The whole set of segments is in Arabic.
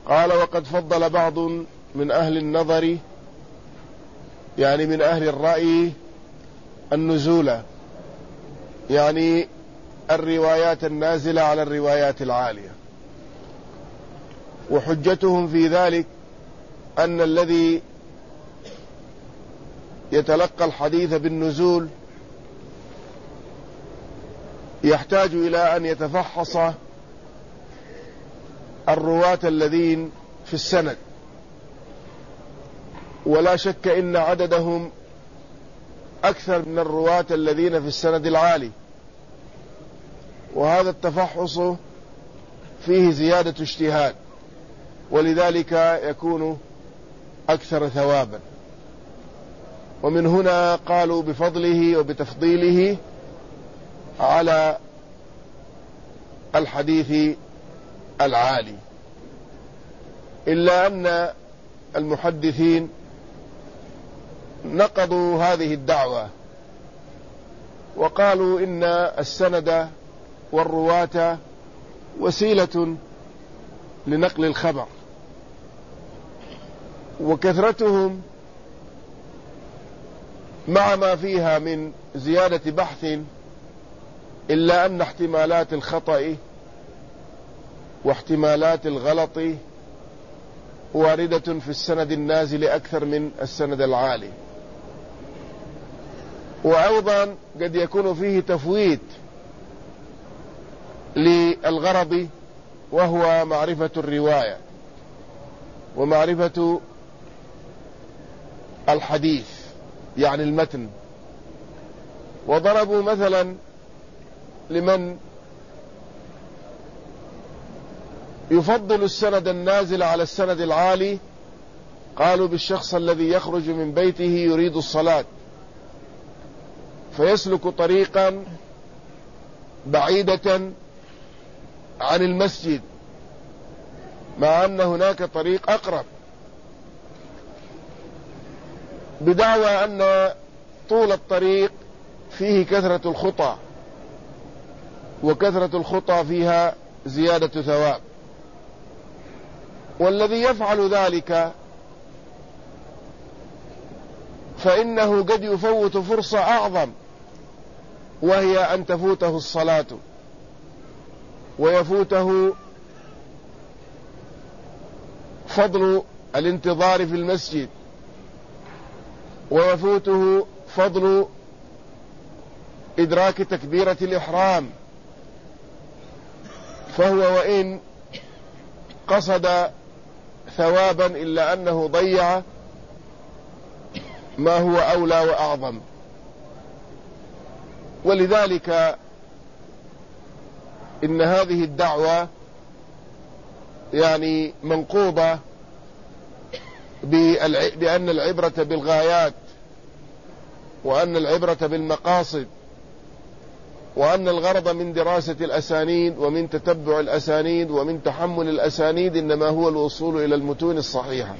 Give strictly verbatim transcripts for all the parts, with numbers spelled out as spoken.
قال: وقد فضل بعض من أهل النظر، يعني من أهل الرأي، النزول، يعني الروايات النازلة على الروايات العالية. وحجتهم في ذلك أن الذي يتلقى الحديث بالنزول يحتاج إلى أن يتفحص الرواة الذين في السند، ولا شك إن عددهم أكثر من الرواة الذين في السند العالي، وهذا التفحص فيه زيادة اجتهاد، ولذلك يكون أكثر ثوابا. ومن هنا قالوا بفضله وبتفضيله على الحديث العالي. إلا أن المحدثين نقضوا هذه الدعوة وقالوا إن السند والرواة وسيلة لنقل الخبر، وكثرتهم مع ما فيها من زيادة بحث، إلا أن احتمالات الخطأ واحتمالات الغلط واردة في السند النازل أكثر من السند العالي. وأيضا قد يكون فيه تفويت للغرض، وهو معرفة الرواية ومعرفة الحديث، يعني المتن. وضربوا مثلا لمن يفضل السند النازل على السند العالي، قالوا بالشخص الذي يخرج من بيته يريد الصلاة فيسلك طريقا بعيدة عن المسجد، مع أن هناك طريق أقرب، بدعوى أن طول الطريق فيه كثرة الخطى، وكثرة الخطى فيها زيادة ثواب. والذي يفعل ذلك فإنه قد يفوت فرصة أعظم، وهي أن تفوته الصلاة، ويفوته فضل الانتظار في المسجد، ويفوته فضل إدراك تكبيرة الإحرام. فهو وإن قصد ثوابا إلا أنه ضيع ما هو أولى وأعظم. ولذلك إن هذه الدعوة يعني منقوضة بأن العبرة بالغايات، وأن العبرة بالمقاصد، وأن الغرض من دراسة الأسانيد ومن تتبع الأسانيد ومن تحمل الأسانيد إنما هو الوصول إلى المتون الصحيحة.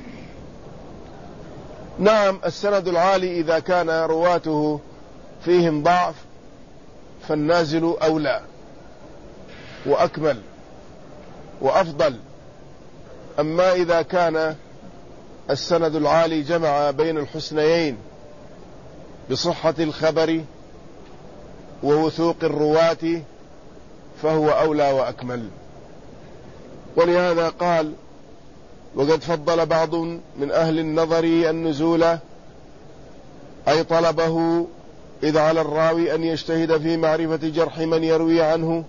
نعم، السند العالي إذا كان رواته فيهم ضعف فالنازل أولى وأكمل وأفضل. أما إذا كان السند العالي جمع بين الحسنيين بصحة الخبر ووثوق الرواة فهو أولى وأكمل. ولهذا قال: وقد فضل بعض من أهل النظر النزول، أي طلبه، إذ على الراوي أن يجتهد في معرفة جرح من يروي عنه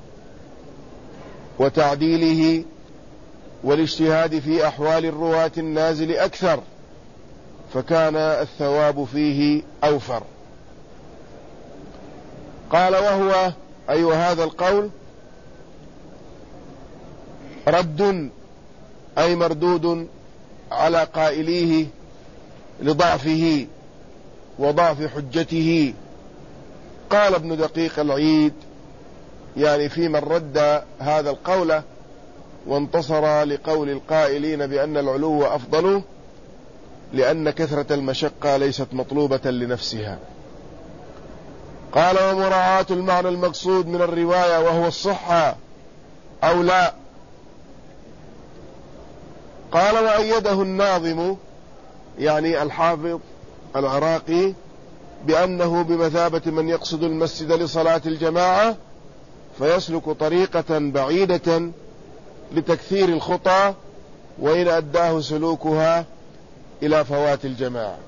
وتعديله، والاجتهاد في أحوال الرواة النازل أكثر، فكان الثواب فيه أوفر. قال: وهو أي هذا القول رد، أي مردود على قائليه لضعفه وضعف حجته. قال ابن دقيق العيد يعني في من رد هذا القول وانتصر لقول القائلين بأن العلو أفضل، لأن كثرة المشقة ليست مطلوبة لنفسها. قال: ومراعاة المعنى المقصود من الرواية وهو الصحة أو لا. قال وأيده الناظم يعني الحافظ العراقي بأنه بمثابة من يقصد المسجد لصلاة الجماعة فيسلك طريقة بعيدة لتكثير الخطى وإن أداه سلوكها إلى فوات الجماعة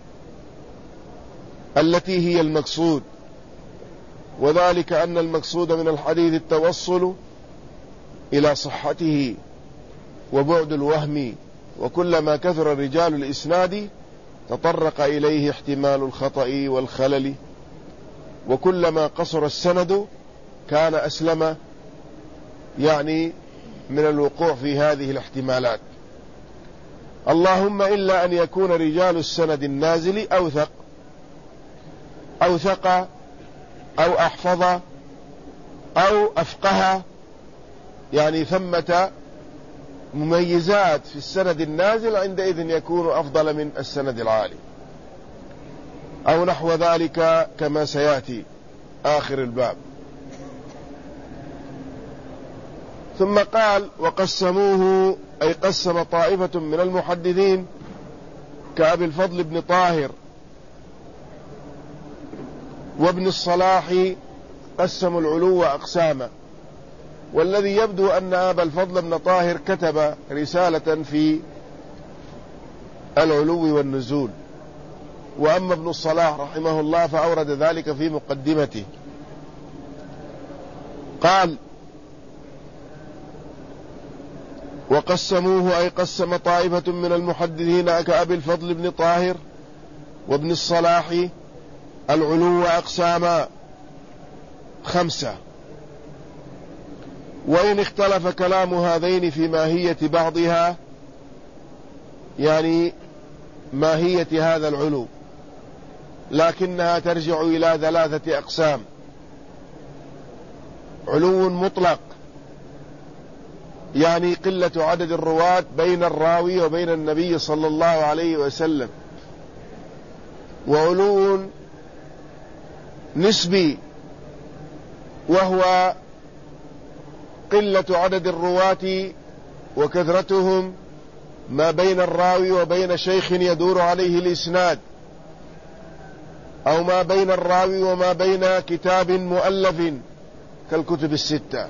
التي هي المقصود، وذلك أن المقصود من الحديث التوصل إلى صحته وبعد الوهم، وكلما كثر الرجال الإسناد تطرق إليه احتمال الخطأ والخلل، وكلما قصر السند كان أسلم يعني من الوقوع في هذه الاحتمالات، اللهم إلا أن يكون رجال السند النازل أوثق أوثق أو أحفظ أو أفقه، يعني ثمة مميزات في السند النازل عندئذ يكون أفضل من السند العالي أو نحو ذلك كما سيأتي آخر الباب. ثم قال وقسموه أي قسم طائفة من المحدثين كأبي الفضل بن طاهر وابن الصلاح قسموا العلو أقساما، والذي يبدو أن أبا الفضل بن طاهر كتب رسالة في العلو والنزول، وأما ابن الصلاح رحمه الله فأورد ذلك في مقدمته. قال وقسموه أي قسم طائفة من المحدثين كأبي الفضل بن طاهر وابن الصلاح العلو أقساما خمسة، وإن اختلف كلام هذين في ماهية بعضها، يعني ماهية هذا العلو، لكنها ترجع إلى ثلاثة أقسام: علو مطلق يعني قلة عدد الرواة بين الراوي وبين النبي صلى الله عليه وسلم، وعلو نسبي وهو قلة عدد الرواة وكثرتهم ما بين الراوي وبين شيخ يدور عليه الإسناد، أو ما بين الراوي وما بين كتاب مؤلف كالكتب الستة.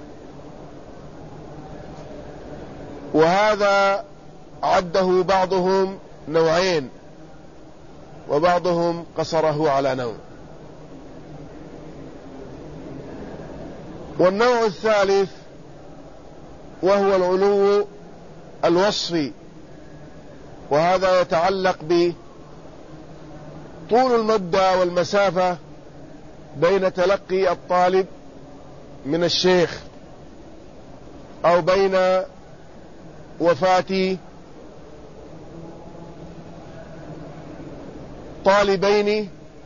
وهذا عده بعضهم نوعين وبعضهم قصره على نوع. والنوع الثالث وهو العلو الوصفي، وهذا يتعلق بطول المدة والمسافة بين تلقي الطالب من الشيخ أو بين وفاة طالبين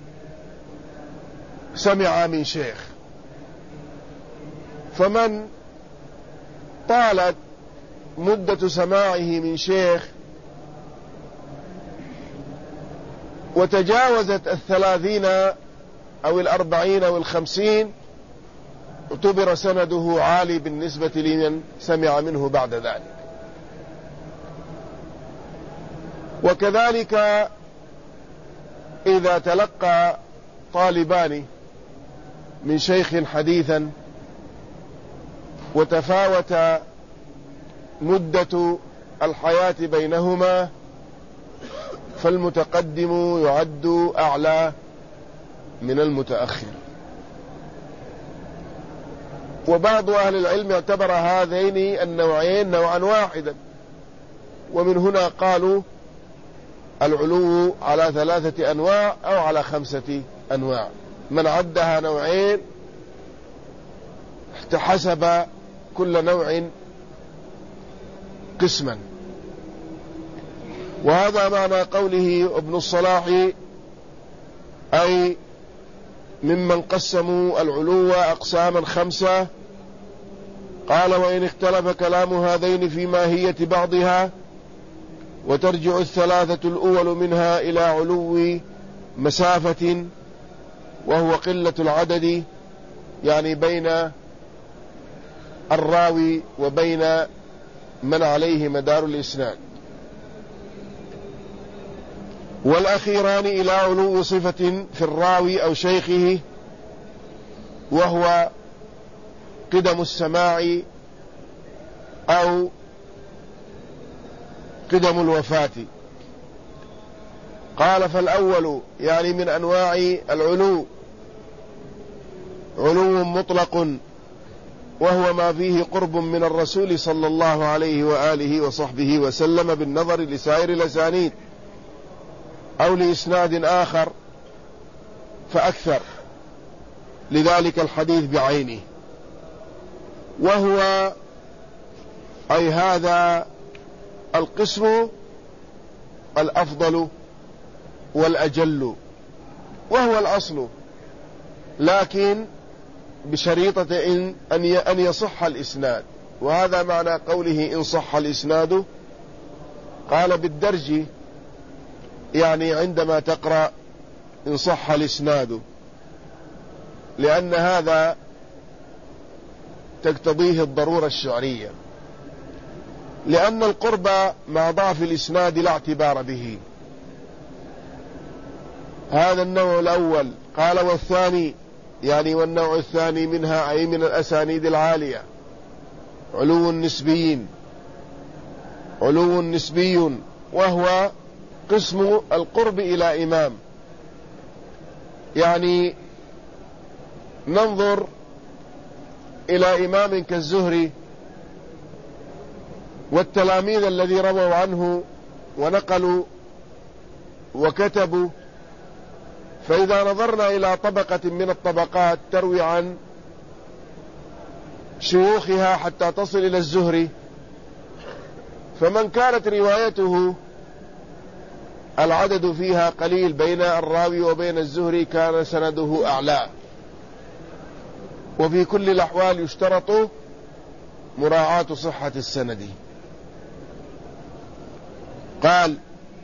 سمع من شيخ، فمن طالت مدة سماعه من شيخ وتجاوزت الثلاثين أو الأربعين أو الخمسين اعتبر سنده عالي بالنسبة لمن سمع منه بعد ذلك. وكذلك إذا تلقى طالبان من شيخ حديثا وتفاوت مدة الحياة بينهما فالمتقدم يعد أعلى من المتأخر. وبعض أهل العلم اعتبر هذين النوعين نوعا واحدا، ومن هنا قالوا العلو على ثلاثة أنواع أو على خمسة أنواع، من عدها نوعين حسب كل نوع قسما. وهذا معنى قوله ابن الصلاح أي ممن قسموا العلو أقساما خمسة. قال وإن اختلف كلام هذين في ماهية بعضها وترجع الثلاثة الأول منها إلى علو مسافة وهو قلة العدد، يعني بين الراوي وبين من عليه مدار الإسناد. والأخيران إلى علو صفة في الراوي أو شيخه، وهو قدم السماع أو قدم الوفاة. قال فالأول يعني من أنواع العلو علو مطلق، وهو ما فيه قرب من الرسول صلى الله عليه وآله وصحبه وسلم بالنظر لسائر الأسانيد أو لإسناد آخر فأكثر، لذلك الحديث بعينه. وهو أي هذا القسم الأفضل والأجل، وهو الأصل، لكن بشريطة إن أن يصح الإسناد. وهذا معنى قوله إن صح الإسناد. قال بالدرج يعني عندما تقرأ إن صح الإسناد، لأن هذا تقتضيه الضرورة الشعرية، لأن القرب مع ضعف الإسناد لا اعتبار به. هذا النوع الأول. قال والثاني يعني والنوع الثاني منها أي من الأسانيد العالية علو نسبي علو نسبي وهو قسم القرب إلى إمام. يعني ننظر إلى إمام كالزهري والتلاميذ الذي رووا عنه ونقلوا وكتبوا، فإذا نظرنا إلى طبقة من الطبقات تروي عن شيوخها حتى تصل إلى الزهري، فمن كانت روايته العدد فيها قليل بين الراوي وبين الزهري كان سنده أعلى. وفي كل الأحوال يشترط مراعاة صحة السند. قال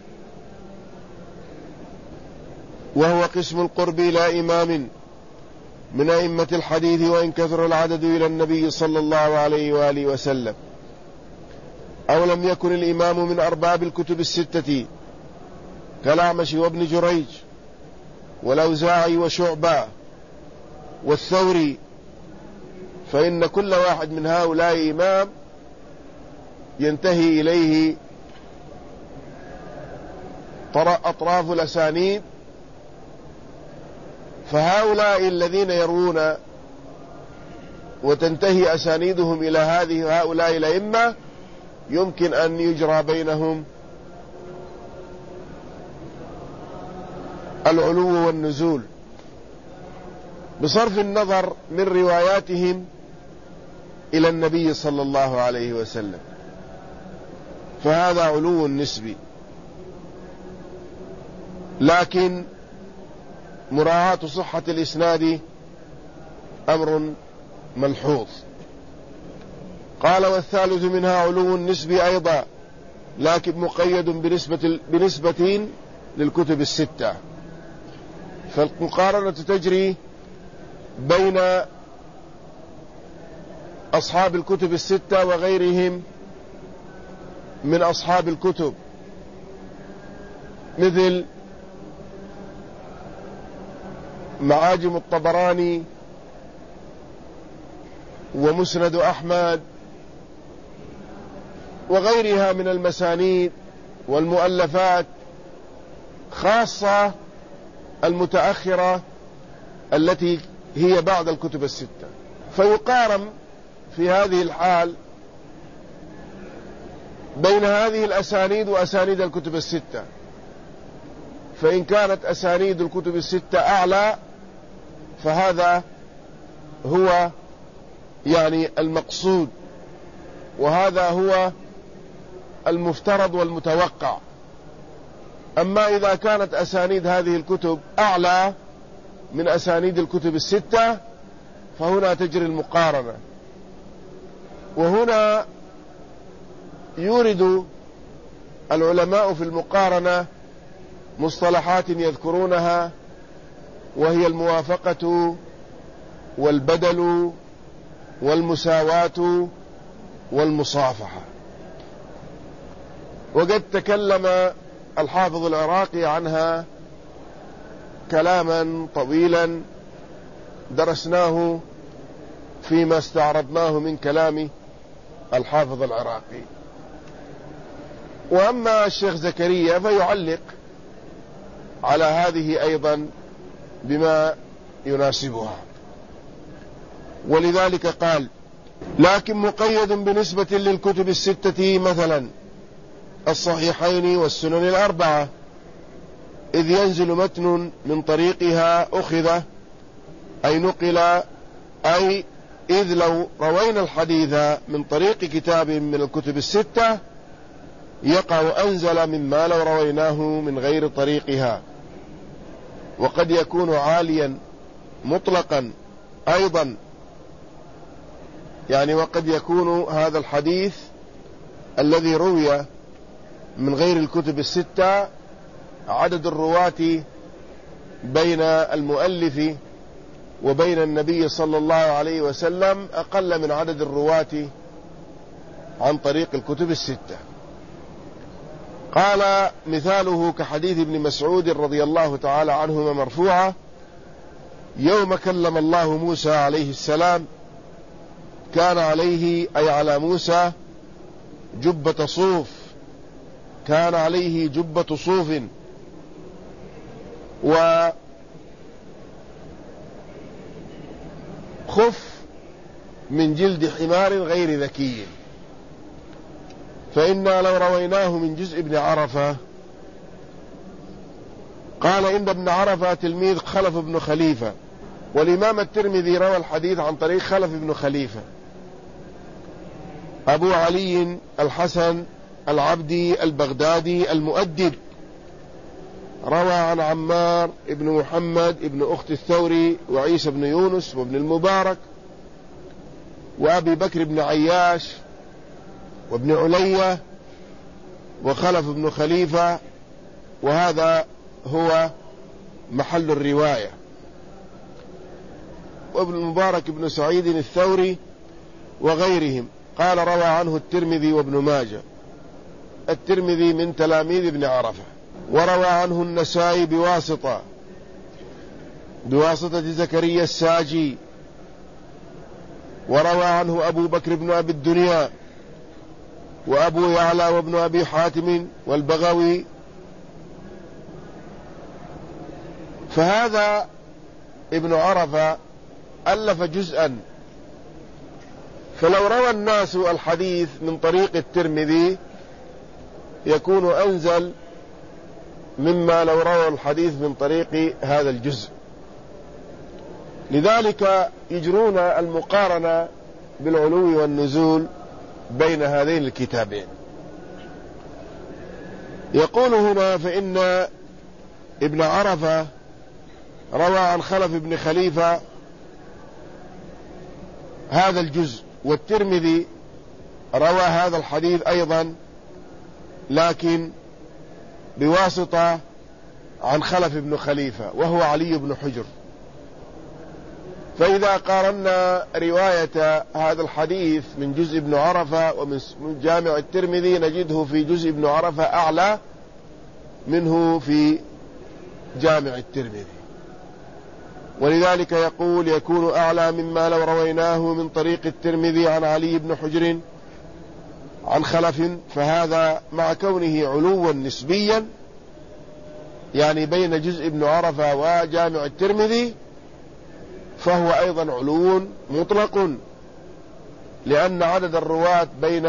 وهو قسم القرب إلى إمام من أئمة الحديث وإن كثر العدد إلى النبي صلى الله عليه وآله وسلم، أو لم يكن الإمام من أرباب الكتب الستة كالأعمش وابن جريج والأوزاعي وشعبة والثوري، فإن كل واحد من هؤلاء إمام ينتهي إليه أطراف الأسانيد. فهؤلاء الذين يروون وتنتهي أسانيدهم إلى هذه هؤلاء الأئمة يمكن أن يجرى بينهم العلو والنزول بصرف النظر من رواياتهم إلى النبي صلى الله عليه وسلم، فهذا علو نسبي. لكن مراعاة صحة الإسناد أمر ملحوظ. قال والثالث منها علو نسبي أيضا، لكن مقيد بنسبة, بنسبة للكتب الستة، فالمقارنة تجري بين أصحاب الكتب الستة وغيرهم من أصحاب الكتب، مثل معاجم الطبراني ومسند أحمد وغيرها من المسانيد والمؤلفات، خاصة المتأخرة التي هي بعد الكتب الستة. فيقارن في هذه الحال بين هذه الأسانيد وأسانيد الكتب الستة، فإن كانت أسانيد الكتب الستة أعلى فهذا هو يعني المقصود، وهذا هو المفترض والمتوقع. أما إذا كانت أسانيد هذه الكتب أعلى من أسانيد الكتب الستة فهنا تجري المقارنة. وهنا يورد العلماء في المقارنة مصطلحات يذكرونها، وهي الموافقة والبدل والمساواة والمصافحة. وقد تكلم الحافظ العراقي عنها كلاما طويلا درسناه فيما استعرضناه من كلام الحافظ العراقي. وأما الشيخ زكريا فيعلق على هذه أيضا بما يناسبها، ولذلك قال: لكن مقيد بنسبة للكتب الستة مثلا الصحيحين والسنن الأربعة، إذ ينزل متن من طريقها أخذ أي نقل، أي إذ لو روينا الحديث من طريق كتاب من الكتب الستة يقع أنزل مما لو رويناه من غير طريقها. وقد يكون عاليا مطلقا أيضا، يعني وقد يكون هذا الحديث الذي روي من غير الكتب الستة عدد الرواة بين المؤلف وبين النبي صلى الله عليه وسلم أقل من عدد الرواة عن طريق الكتب الستة. قال: مثاله كحديث ابن مسعود رضي الله تعالى عنهما مرفوعا: يوم كلم الله موسى عليه السلام كان عليه أي على موسى جبة صوف، كان عليه جبة صوف وخف من جلد حمار غير ذكي. فإنا لو رويناه من جزء ابن عرفة. قال: إن ابن عرفة تلميذ خلف بن خليفة، والإمام الترمذي روى الحديث عن طريق خلف بن خليفة أبو علي الحسن العبدي البغدادي المؤدب، روى عن عمار ابن محمد ابن أخت الثوري وعيسى بن يونس وابن المبارك وأبي بكر بن عياش وابن علية وخلف بن خليفة، وهذا هو محل الرواية، وابن المبارك بن سعيد الثوري وغيرهم. قال: روى عنه الترمذي وابن ماجه، الترمذي من تلاميذ ابن عرفة، وروى عنه النسائي بواسطة بواسطة زكريا الساجي، وروى عنه أبو بكر بن أبي الدنيا وأبو يعلى وابن أبي حاتم والبغوي. فهذا ابن عرفة ألف جزءا، فلو روى الناس الحديث من طريق الترمذي يكون أنزل مما لو روى الحديث من طريق هذا الجزء. لذلك يجرون المقارنة بالعلو والنزول بين هذين الكتابين. يقول هنا: فإن ابن عرفة روى عن خلف بن خليفة هذا الجزء، والترمذي روى هذا الحديث أيضا لكن بواسطة عن خلف بن خليفة وهو علي بن حجر. فإذا قارنا رواية هذا الحديث من جزء ابن عرفة ومن جامع الترمذي نجده في جزء ابن عرفة أعلى منه في جامع الترمذي، ولذلك يقول: يكون أعلى مما لو رويناه من طريق الترمذي عن علي بن حجر عن خلف. فهذا مع كونه علوا نسبيا يعني بين جزء ابن عرفة وجامع الترمذي، فهو أيضا علو مطلق، لأن عدد الرواة بين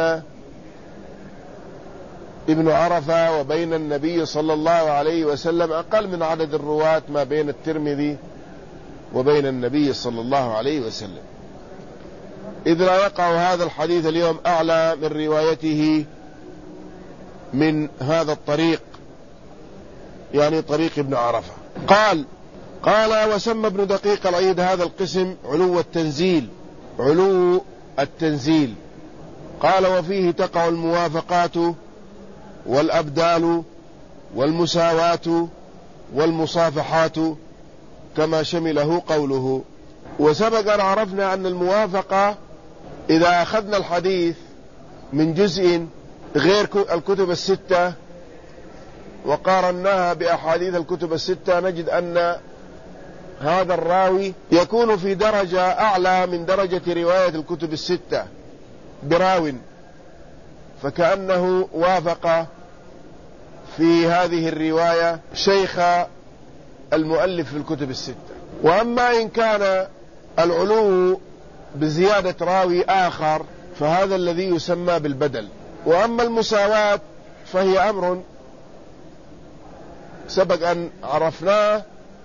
ابن عرفة وبين النبي صلى الله عليه وسلم أقل من عدد الرواة ما بين الترمذي وبين النبي صلى الله عليه وسلم، إذ لا يقع هذا الحديث اليوم أعلى من روايته من هذا الطريق، يعني طريق ابن عرفة. قال قال وسمى ابن دقيق العيد هذا القسم علو التنزيل، علو التنزيل. قال: وفيه تقع الموافقات والأبدال والمساواة والمصافحات كما شمله قوله. وسبق أن عرفنا أن الموافقة إذا أخذنا الحديث من جزء غير الكتب الستة وقارناها بأحاديث الكتب الستة نجد أن هذا الراوي يكون في درجة أعلى من درجة رواية الكتب الستة براو، فكأنه وافق في هذه الرواية شيخ المؤلف في الكتب الستة. وأما إن كان العلو بزيادة راوي آخر فهذا الذي يسمى بالبدل. وأما المساواة فهي أمر سبق أن عرفناه.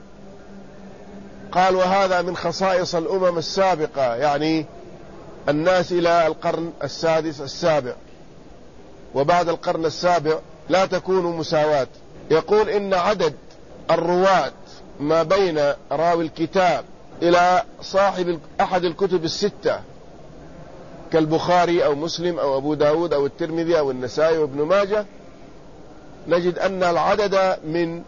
قال وهذا من خصائص الأمم السابقة، يعني الناس إلى القرن السادس السابع، وبعد القرن السابع لا تكون مساواة. يقول إن عدد الرواة ما بين راوي الكتاب إلى صاحب أحد الكتب الستة كالبخاري أو مسلم أو أبو داود أو الترمذي أو النسائي وابن ماجه، نجد أن العدد من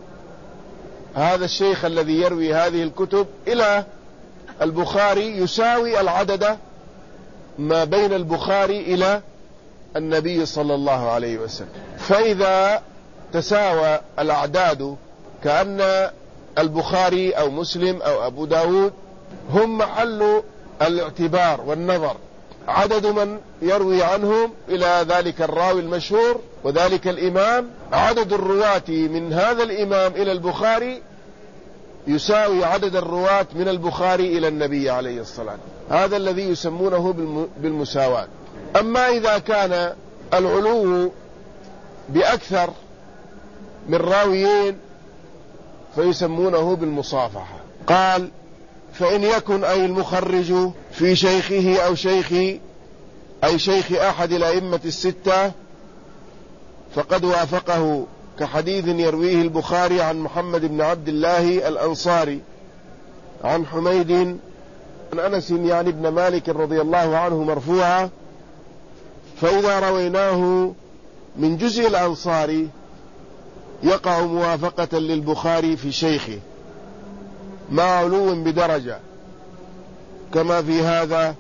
هذا الشيخ الذي يروي هذه الكتب إلى البخاري يساوي العدد ما بين البخاري إلى النبي صلى الله عليه وسلم. فإذا تساوى الأعداد كأن البخاري أو مسلم أو أبو داود هم محل الاعتبار والنظر، عدد من يروي عنهم إلى ذلك الراوي المشهور وذلك الإمام، عدد الرواة من هذا الإمام إلى البخاري يساوي عدد الرواة من البخاري إلى النبي عليه الصلاة والسلام. هذا الذي يسمونه بالمساواة. أما إذا كان العلو بأكثر من راويين فيسمونه بالمصافحة. قال فإن يكن أي المخرج في شيخه أو شيخ أي شيخ أحد الأئمة الستة فقد وافقه، كحديث يرويه البخاري عن محمد بن عبد الله الأنصاري عن حميد عن أنس يعني ابن مالك رضي الله عنه مرفوعا: فإذا رويناه من جزء الأنصاري يقع موافقة للبخاري في شيخه مع علو بدرجة كما في هذا،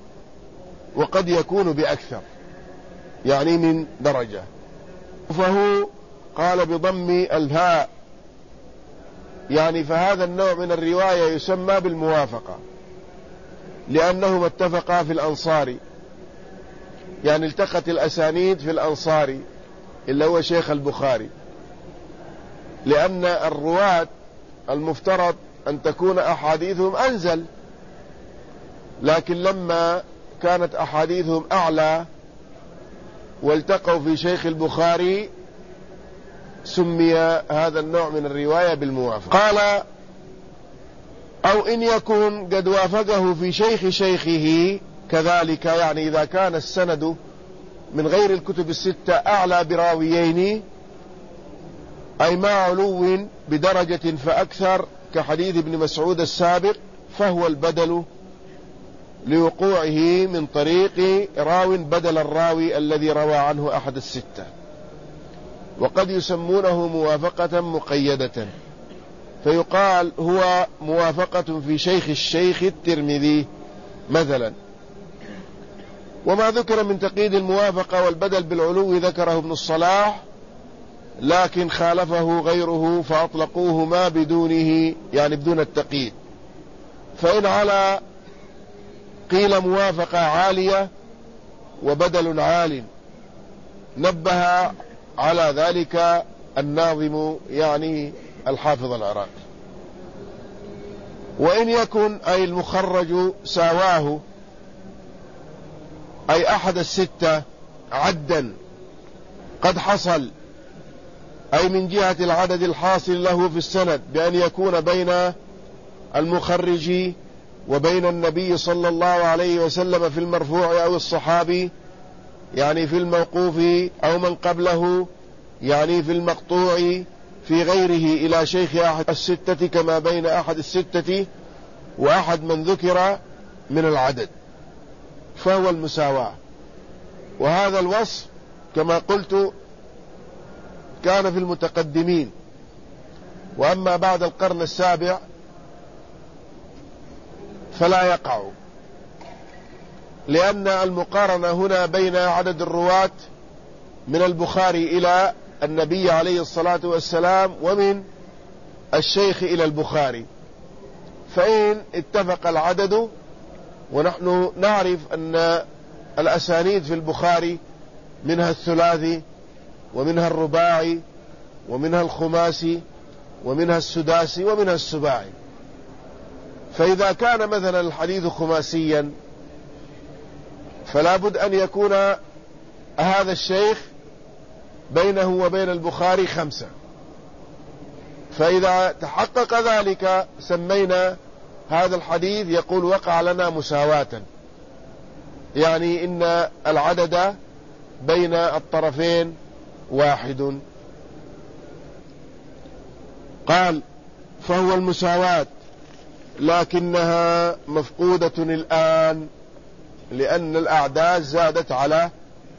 وقد يكون بأكثر يعني من درجة. فهو قال بضم الهاء يعني فهذا النوع من الرواية يسمى بالموافقة لأنهما اتفقا في الأنصاري، يعني التقت الأسانيد في الأنصاري اللي هو شيخ البخاري، لأن الرواة المفترض أن تكون أحاديثهم أنزل، لكن لما كانت أحاديثهم أعلى والتقوا في شيخ البخاري سمي هذا النوع من الرواية بالموافقة. قال أو إن يكون قد وافقه في شيخ شيخه كذلك، يعني إذا كان السند من غير الكتب الستة أعلى براويين أي مع علو بدرجة فأكثر كحديث ابن مسعود السابق، فهو البدل لوقوعه من طريق راو بدل الراوي الذي روى عنه أحد الستة. وقد يسمونه موافقة مقيدة، فيقال هو موافقة في شيخ الشيخ الترمذي مثلا. وما ذكر من تقييد الموافقة والبدل بالعلو ذكره ابن الصلاح، لكن خالفه غيره فأطلقوه ما بدونه، يعني بدون التقييد. فإن على قيل موافقة عالية وبدل عال، نبه على ذلك الناظم يعني الحافظ العراقي. وإن يكن أي المخرج ساواه أي أحد الستة عدا قد حصل، أي من جهة العدد الحاصل له في السند بأن يكون بين المخرج وبين النبي صلى الله عليه وسلم في المرفوع أو الصحابي يعني في الموقوف أو من قبله يعني في المقطوع في غيره إلى شيخ أحد الستة كما بين أحد الستة وأحد من ذكر من العدد، فهو المساواة. وهذا الوصف كما قلت كان في المتقدمين، وأما بعد القرن السابع فلا يقع، لأن المقارنة هنا بين عدد الرواة من البخاري إلى النبي عليه الصلاة والسلام ومن الشيخ إلى البخاري. فإن اتفق العدد، ونحن نعرف أن الأسانيد في البخاري منها الثلاثي ومنها الرباعي ومنها الخماسي ومنها السداسي ومنها السباعي، فإذا كان مثلا الحديث خماسيا فلا بد أن يكون هذا الشيخ بينه وبين البخاري خمسة، فإذا تحقق ذلك سمينا هذا الحديث يقول وقع لنا مساواة، يعني إن العدد بين الطرفين واحد. قال فهو المساواة، لكنها مفقودة الآن لأن الأعداد زادت على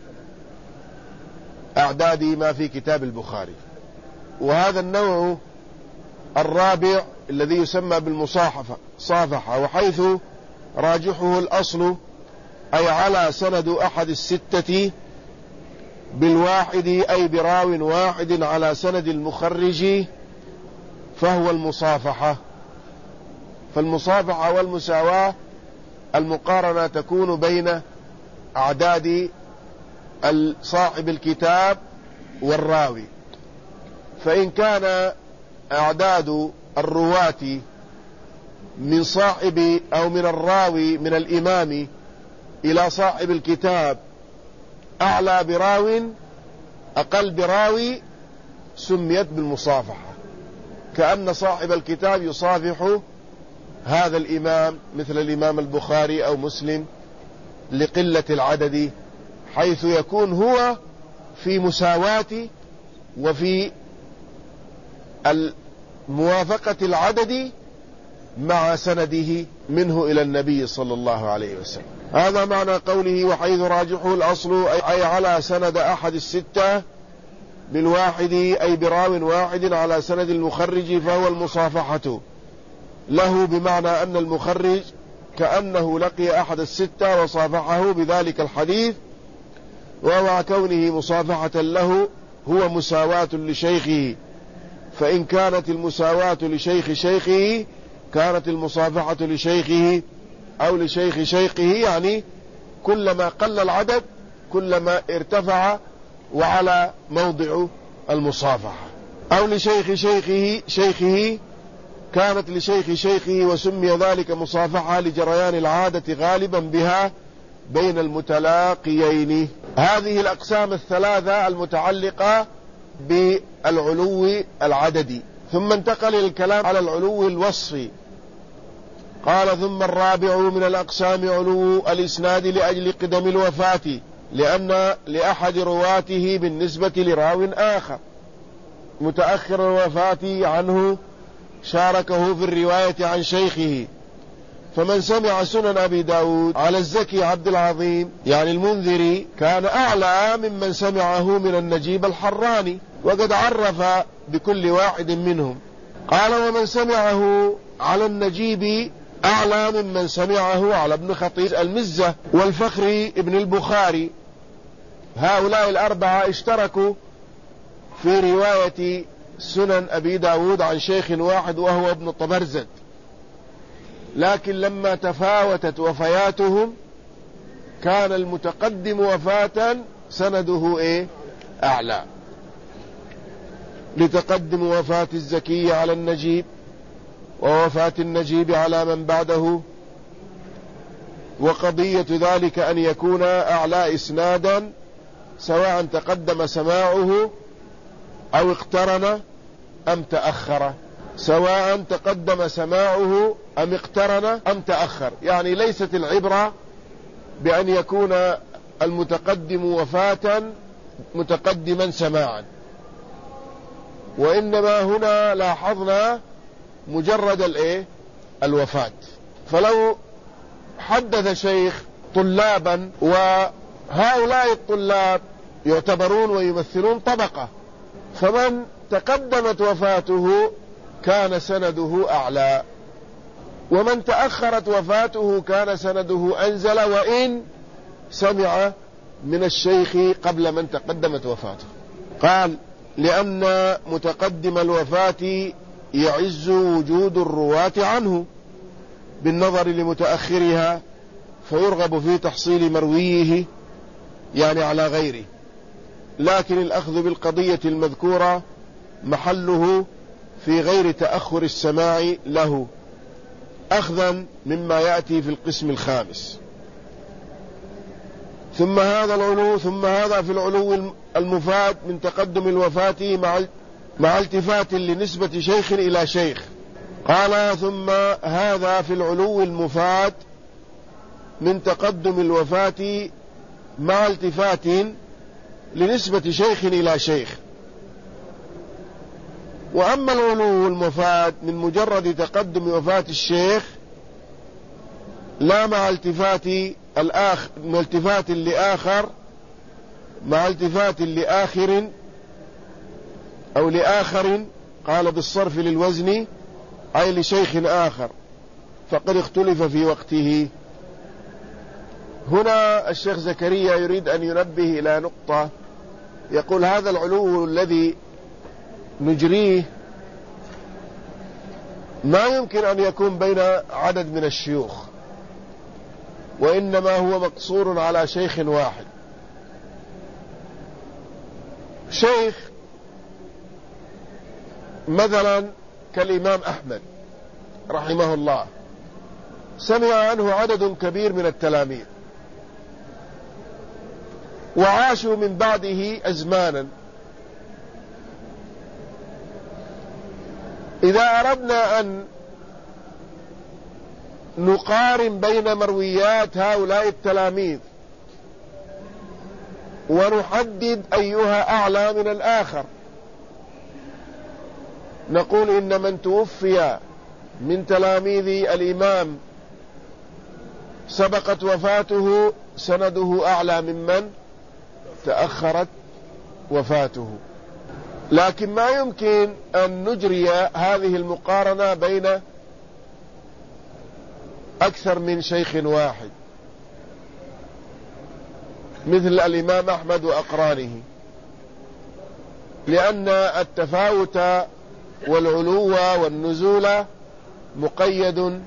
أعداد ما في كتاب البخاري. وهذا النوع الرابع الذي يسمى بالمصاحفة صافحة، وحيث راجحه الأصل أي على سند أحد الستة بالواحد أي براو واحد على سند المخرج فهو المصافحة. فالمصافحة والمساواة المقارنة تكون بين أعداد صاحب الكتاب والراوي، فإن كان أعداد الرواة من صاحب أو من الراوي من الإمام إلى صاحب الكتاب أعلى براو أقل براوي سميت بالمصافحة، كأن صاحب الكتاب يصافح هذا الإمام مثل الإمام البخاري أو مسلم لقلة العدد، حيث يكون هو في مساواة وفي موافقة العدد مع سنده منه إلى النبي صلى الله عليه وسلم. هذا معنى قوله وحيث راجحه الأصل أي على سند أحد الستة بالواحد أي براو واحد على سند المخرج فهو المصافحة له، بمعنى أن المخرج كأنه لقي أحد الستة وصافحه بذلك الحديث، ومع كونه مصافحة له هو مساواة لشيخه، فإن كانت المساواة لشيخ شيخه كانت المصافحة لشيخه أو لشيخ شيخه، يعني كلما قل العدد كلما ارتفع وعلى موضع المصافحة، أو لشيخ شيخه شيخه كانت لشيخ شيخه، وسمي ذلك مصافحة لجريان العادة غالبا بها بين المتلاقيين. هذه الأقسام الثلاثة المتعلقة بالعلو العددي. ثم انتقل الكلام على العلو الوصفي، قال ثم الرابع من الأقسام علو الإسناد لأجل قدم الوفاة، لأن لأحد رواته بالنسبة لراو آخر متأخر الوفاة عنه شاركه في الرواية عن شيخه. فمن سمع سنن أبي داود على الزكي عبد العظيم يعني المنذري كان أعلى ممن سمعه من النجيب الحراني، وقد عرف بكل واحد منهم. قال ومن سمعه على النجيب أعلى ممن سمعه على ابن خطيب المزة والفخري ابن البخاري. هؤلاء الأربعة اشتركوا في رواية سنن أبي داود عن شيخ واحد وهو ابن طبرزد، لكن لما تفاوتت وفياتهم كان المتقدم وفاة سنده ايه أعلى، لتقدم وفاة الزكي على النجيب ووفاة النجيب على من بعده. وقضية ذلك أن يكون أعلى إسنادا سواء تقدم سماعه أو اقترن أم تأخر، سواء تقدم سماعه أم اقترن أم تأخر، يعني ليست العبرة بأن يكون المتقدم وفاة متقدما سماعا، وإنما هنا لاحظنا مجرد الايه الوفاة. فلو حدث شيخ طلابا وهؤلاء الطلاب يعتبرون ويمثلون طبقة، فمن تقدمت وفاته كان سنده أعلى، ومن تأخرت وفاته كان سنده أنزل وإن سمع من الشيخ قبل من تقدمت وفاته. قال لأن متقدم الوفاة يعز وجود الرواة عنه بالنظر لمتأخرها، فيرغب في تحصيل مرويه يعني على غيره. لكن الأخذ بالقضية المذكورة محله في غير تأخر السماع له، أخذا مما يأتي في القسم الخامس. ثم هذا العلو ثم هذا في العلو المفاد من تقدم الوفاة مع مع التفات لنسبة شيخ إلى شيخ. قال ثم هذا في العلو المفاد من تقدم الوفاة مع التفات لنسبة شيخ إلى شيخ. وأما العلو المفاد من مجرد تقدم وفاة الشيخ لا مع التفات الآخر مع التفات لآخر مع التفات لآخر أو لآخر، قال بالصرف للوزن أي لشيخ آخر، فقد اختلف في وقته. هنا الشيخ زكريا يريد أن ينبه إلى نقطة، يقول هذا العلو الذي نجريه ما يمكن أن يكون بين عدد من الشيوخ، وإنما هو مقصور على شيخ واحد. شيخ مثلا كالإمام أحمد رحمه الله سمع عنه عدد كبير من التلاميذ وعاشوا من بعده أزمانا. إذا أردنا أن نقارن بين مرويات هؤلاء التلاميذ ونحدد أيها أعلى من الآخر، نقول إن من توفي من تلاميذ الإمام سبقت وفاته سنده أعلى ممن تأخرت وفاته. لكن ما يمكن أن نجري هذه المقارنة بين أكثر من شيخ واحد مثل الإمام أحمد وأقرانه، لأن التفاوت والعلو والنزول مقيد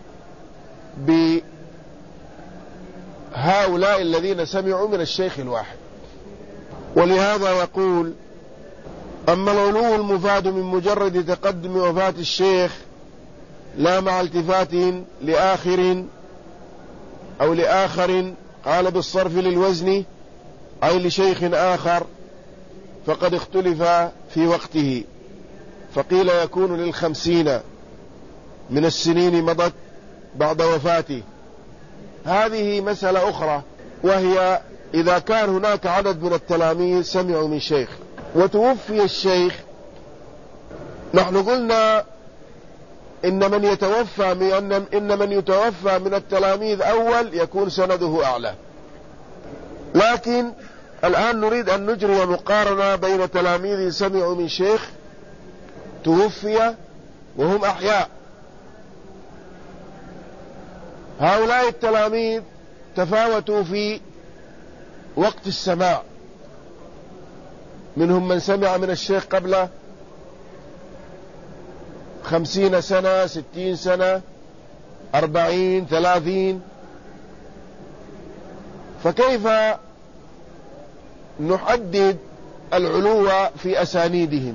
بهؤلاء الذين سمعوا من الشيخ الواحد. ولهذا يقول أما العلو المفاد من مجرد تقدم وفاة الشيخ لا مع التفات لآخر أو لآخر، قال بالصرف للوزن أي لشيخ آخر، فقد اختلف في وقته، فقيل يكون للخمسين من السنين مضت بعد وفاته. هذه مسألة أخرى، وهي إذا كان هناك عدد من التلاميذ سمعوا من شيخ وتوفي الشيخ، نحن قلنا إن من يتوفى من إن من يتوفى من التلاميذ أول يكون سنده أعلى. لكن الآن نريد أن نجري مقارنة بين تلاميذ سمعوا من شيخ توفي وهم أحياء. هؤلاء التلاميذ تفاوتوا في وقت السماع، منهم من سمع من الشيخ قبل خمسين سنة، ستين سنة، أربعين، ثلاثين. فكيف نحدد العلو في أسانيدهم؟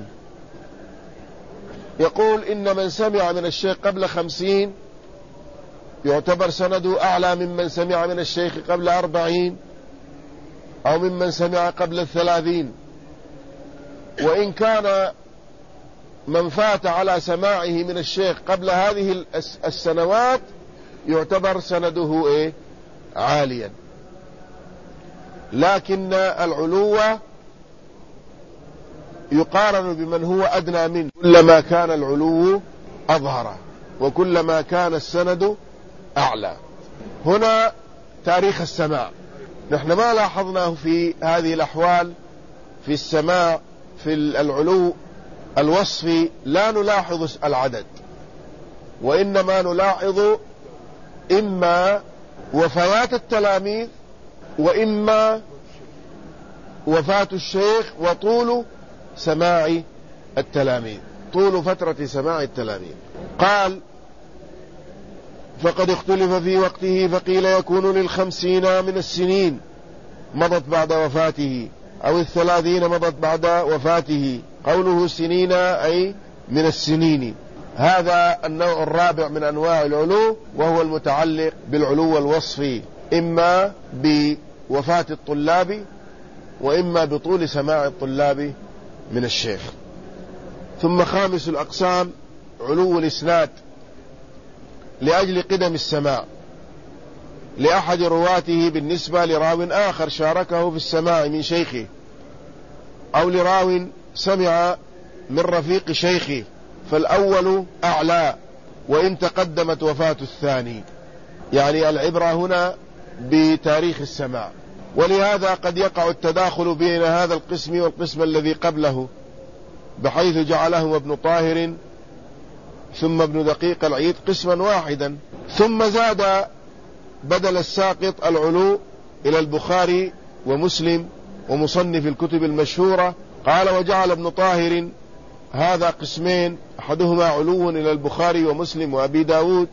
يقول إن من سمع من الشيخ قبل خمسين يعتبر سنده أعلى ممن سمع من الشيخ قبل أربعين أو ممن سمع قبل الثلاثين، وإن كان من فات على سماعه من الشيخ قبل هذه السنوات يعتبر سنده إيه؟ عاليا. لكن العلو يقارن بمن هو أدنى منه، كلما كان العلو أظهر وكلما كان السند أعلى. هنا تاريخ السماع نحن ما لاحظناه في هذه الأحوال في السماع. في العلو الوصفي لا نلاحظ العدد، وإنما نلاحظ إما وفيات التلاميذ وإما وفاة الشيخ وطول سماع التلاميذ، طول فترة سماع التلاميذ. قال: فقد اختلف في وقته، فقيل يكون للخمسين من السنين مضت بعد وفاته، أو الثلاثين مضت بعد وفاته. قوله سنين أي من السنين. هذا النوع الرابع من أنواع العلو، وهو المتعلق بالعلو الوصفي، إما بوفاة الطلاب وإما بطول سماع الطلاب من الشيخ. ثم خامس الأقسام علو الإسناد، لأجل قدم السماع لأحد رواته بالنسبة لراو آخر شاركه في السماع من شيخه، أو لراو سمع من رفيق شيخه، فالأول أعلى وإن تقدمت وفاة الثاني. يعني العبرة هنا بتاريخ السماع، ولهذا قد يقع التداخل بين هذا القسم والقسم الذي قبله، بحيث جعلهم ابن طاهر ثم ابن دقيق العيد قسما واحدا. ثم زاد بدل الساقط العلو إلى البخاري ومسلم ومصنف الكتب المشهورة. قال: وجعل ابن طاهر هذا قسمين، أحدهما علو إلى البخاري ومسلم وأبي داود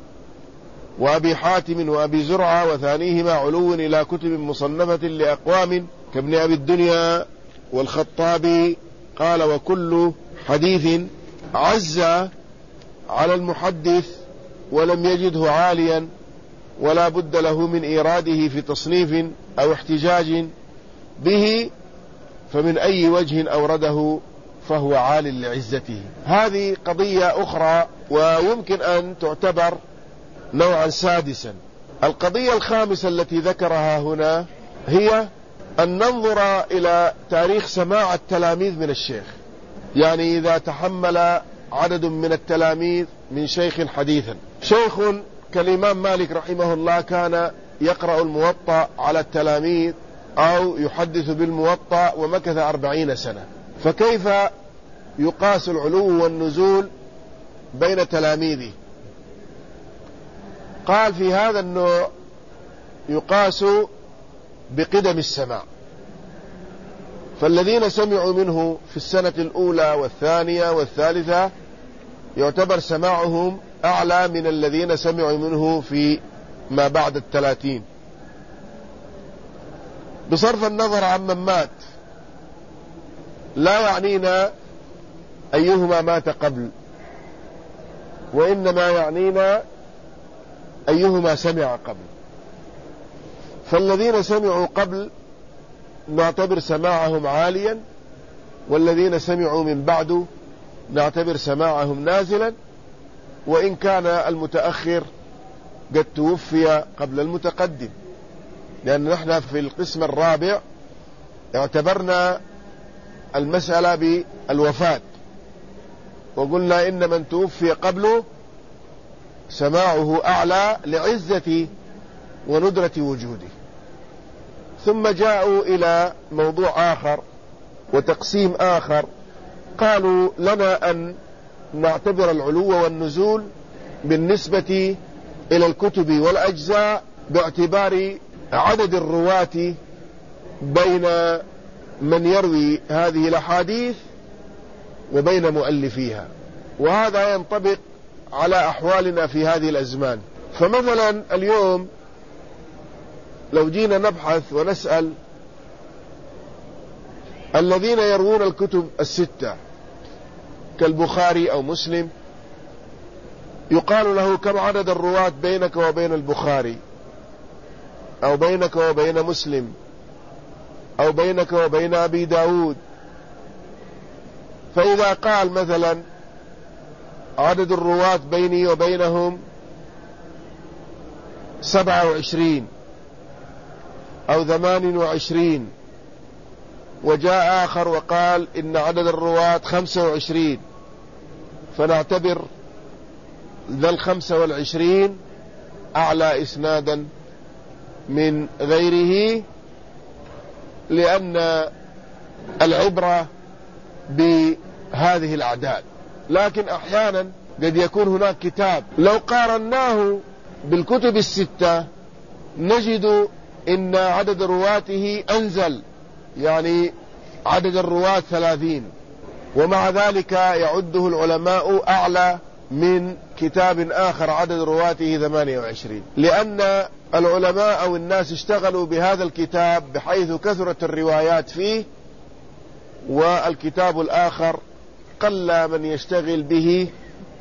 وأبي حاتم وأبي زرعة، وثانيهما علو إلى كتب مصنفة لأقوام كابن أبي الدنيا والخطابي. قال: وكل حديث عز على المحدث ولم يجده عاليا ولا بد له من إيراده في تصنيف أو احتجاج به، فمن أي وجه أورده فهو عال لعزته. هذه قضية أخرى ويمكن أن تعتبر نوعا سادسا. القضية الخامسة التي ذكرها هنا هي أن ننظر إلى تاريخ سماع التلاميذ من الشيخ. يعني إذا تحمل عدد من التلاميذ من شيخ حديثا، شيخ كالإمام مالك رحمه الله كان يقرأ الموطأ على التلاميذ أو يحدث بالموطأ ومكث أربعين سنة، فكيف يقاس العلو والنزول بين تلاميذه؟ قال: في هذا النوع يقاس بقدم السماع، فالذين سمعوا منه في السنة الأولى والثانية والثالثة يعتبر سماعهم أعلى من الذين سمعوا منه في ما بعد الثلاثين، بصرف النظر عن من مات. لا يعنينا أيهما مات قبل، وإنما يعنينا أيهما سمع قبل. فالذين سمعوا قبل نعتبر سماعهم عاليا، والذين سمعوا من بعد نعتبر سماعهم نازلا، وإن كان المتأخر قد توفي قبل المتقدم، لأن نحن في القسم الرابع اعتبرنا المسألة بالوفاة، وقلنا إن من توفي قبله سماعه أعلى لعزة وندرة وجوده. ثم جاءوا إلى موضوع آخر وتقسيم آخر، قالوا لنا أن نعتبر العلو والنزول بالنسبة إلى الكتب والأجزاء باعتبار عدد الرواة بين من يروي هذه الأحاديث وبين مؤلفيها، وهذا ينطبق على أحوالنا في هذه الأزمان. فمثلا اليوم لو جينا نبحث ونسأل الذين يروون الكتب الستة كالبخاري أو مسلم، يقال له: كم عدد الرواة بينك وبين البخاري، أو بينك وبين مسلم، أو بينك وبين أبي داود؟ فإذا قال مثلا عدد الرواة بيني وبينهم سبعة وعشرين أو ثمان وعشرين، وجاء آخر وقال إن عدد الرواة خمسة وعشرين، فنعتبر ذا الخمسة والعشرين أعلى إسنادا من غيره، لأن العبرة بهذه الأعداد. لكن أحيانا قد يكون هناك كتاب لو قارناه بالكتب الستة نجد إن عدد رواته أنزل، يعني عدد الرواة ثلاثين، ومع ذلك يعده العلماء أعلى من كتاب آخر عدد رواته ثمانية وعشرين، لأن العلماء أو الناس اشتغلوا بهذا الكتاب بحيث كثرت الروايات فيه، والكتاب الآخر قل من يشتغل به،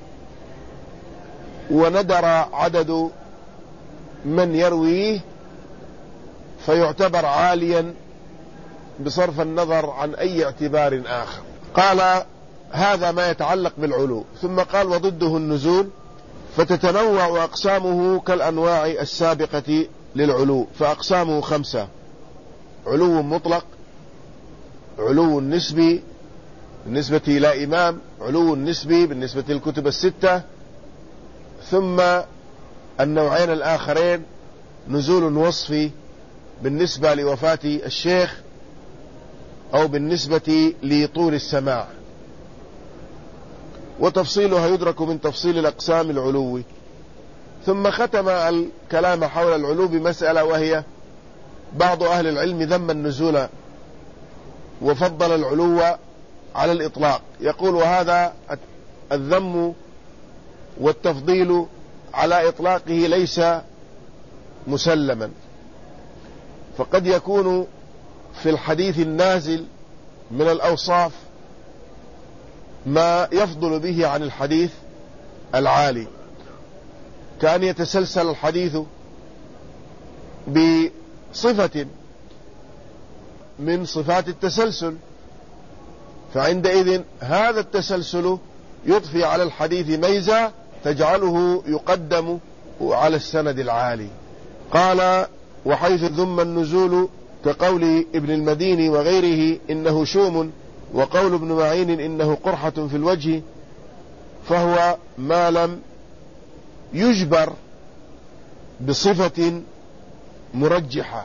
وندر عدد من يرويه، فيعتبر عاليا بصرف النظر عن أي اعتبار آخر. قال هذا ما يتعلق بالعلو. ثم قال وضده النزول، فتتنوع أقسامه كالأنواع السابقة للعلو، فأقسامه خمسة: علو مطلق، علو نسبي بالنسبة إلى إمام، علو نسبي بالنسبة للكتب الستة، ثم النوعين الآخرين نزول وصفي بالنسبة لوفاة الشيخ أو بالنسبة لطول السماع، وتفصيلها يدرك من تفصيل الأقسام العلوي. ثم ختم الكلام حول العلو بمسألة، وهي بعض أهل العلم ذم النزول وفضل العلو على الإطلاق، يقول وهذا الذم والتفضيل على إطلاقه ليس مسلما، فقد يكون في الحديث النازل من الأوصاف ما يفضل به عن الحديث العالي، كأن يتسلسل الحديث بصفة من صفات التسلسل، فعندئذ هذا التسلسل يضفي على الحديث ميزة تجعله يقدم على السند العالي. قال وحيث ذم النزول كقول ابن المديني وغيره إنه شوم، وقول ابن معين إنه قرحة في الوجه، فهو ما لم يجبر بصفة مرجحة،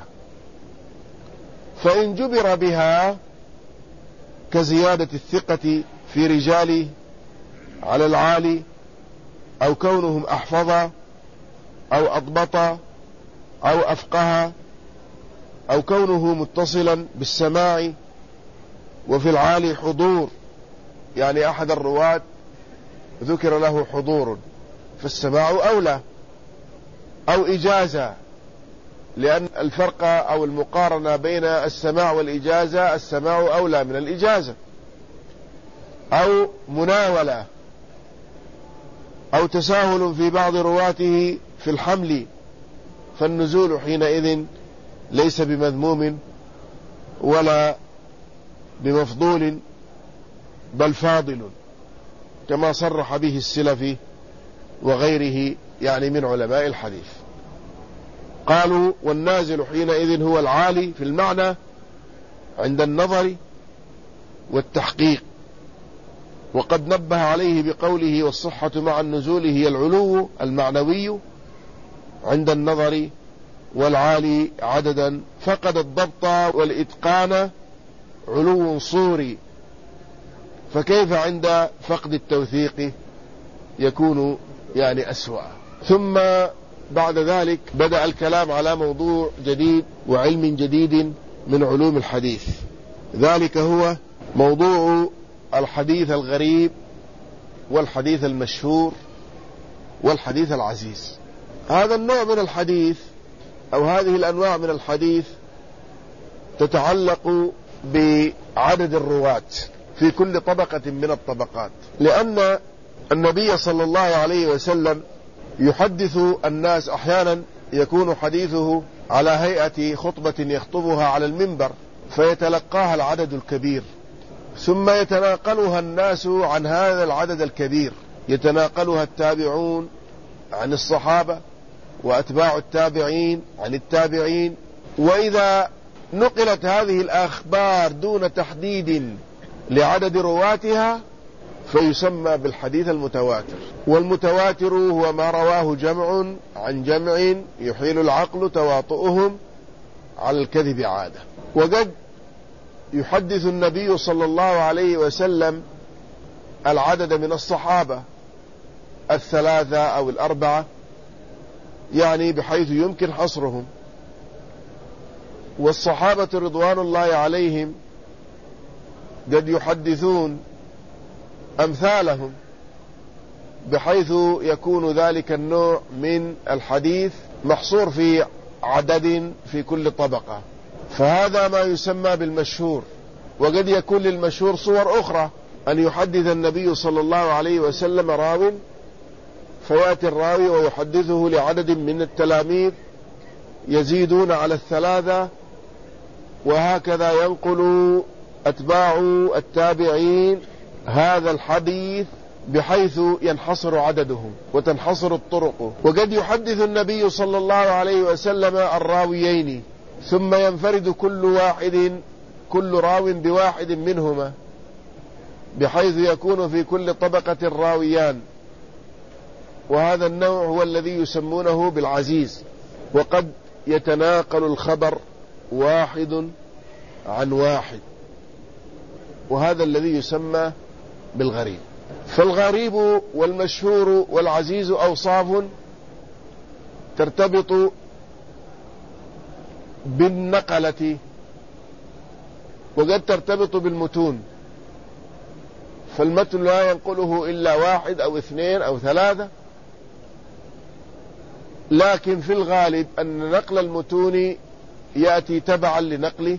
فإن جبر بها كزيادة الثقة في رجاله على العالي، أو كونهم أحفظ أو أضبط أو أفقه، أو كونه متصلا بالسماع وفي العالي حضور، يعني أحد الرواة ذكر له حضور فالسماع أولى، أو إجازة، لأن الفرق أو المقارنة بين السماع والإجازة السماع أولى من الإجازة، أو مناولة، أو تساهل في بعض رواته في الحمل، فالنزول حينئذ ليس بمذموم ولا بمفضول، بل فاضل، كما صرح به السلفي وغيره يعني من علماء الحديث. قالوا والنازل حينئذ هو العالي في المعنى عند النظر والتحقيق، وقد نبه عليه بقوله والصحة مع النزول هي العلو المعنوي عند النظر، والعالي عددا فقد الضبط والإتقان علو صوري، فكيف عند فقد التوثيق يكون يعني أسوأ. ثم بعد ذلك بدأ الكلام على موضوع جديد وعلم جديد من علوم الحديث، ذلك هو موضوع الحديث الغريب والحديث المشهور والحديث العزيز. هذا النوع من الحديث أو هذه الأنواع من الحديث تتعلق بعدد الرواة في كل طبقة من الطبقات، لأن النبي صلى الله عليه وسلم يحدث الناس، أحيانا يكون حديثه على هيئة خطبة يخطبها على المنبر فيتلقاها العدد الكبير، ثم يتناقلها الناس عن هذا العدد الكبير، يتناقلها التابعون عن الصحابة وأتباع التابعين عن التابعين، وإذا نقلت هذه الأخبار دون تحديد لعدد رواتها فيسمى بالحديث المتواتر. والمتواتر هو ما رواه جمع عن جمع يحيل العقل تواطؤهم على الكذب عادة. وقد يحدث النبي صلى الله عليه وسلم العدد من الصحابة الثلاثة أو الأربعة، يعني بحيث يمكن حصرهم، والصحابة رضوان الله عليهم قد يحدثون أمثالهم، بحيث يكون ذلك النوع من الحديث محصور في عدد في كل طبقة، فهذا ما يسمى بالمشهور. وقد يكون للمشهور صور أخرى، أن يحدث النبي صلى الله عليه وسلم راو، فيأتي الراوي ويحدثه لعدد من التلاميذ يزيدون على الثلاثة، وهكذا ينقل أتباع التابعين هذا الحديث بحيث ينحصر عددهم وتنحصر الطرق. وقد يحدث النبي صلى الله عليه وسلم الراويين، ثم ينفرد كل واحد كل راو بواحد منهما، بحيث يكون في كل طبقة راويان، وهذا النوع هو الذي يسمونه بالعزيز. وقد يتناقل الخبر واحد عن واحد، وهذا الذي يسمى بالغريب. فالغريب والمشهور والعزيز أوصاف ترتبط بالنقلة، وقد ترتبط بالمتون، فالمتن لا ينقله إلا واحد أو اثنين أو ثلاثة، لكن في الغالب أن نقل المتون يأتي تبعا لنقله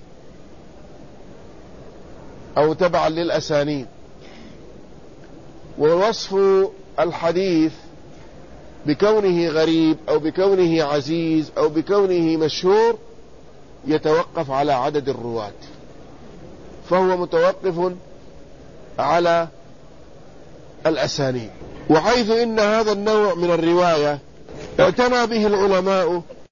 أو تبعا للأسانيد. ووصف الحديث بكونه غريب أو بكونه عزيز أو بكونه مشهور يتوقف على عدد الرواة، فهو متوقف على الأسانيد. وحيث إن هذا النوع من الرواية اعتنى به العلماء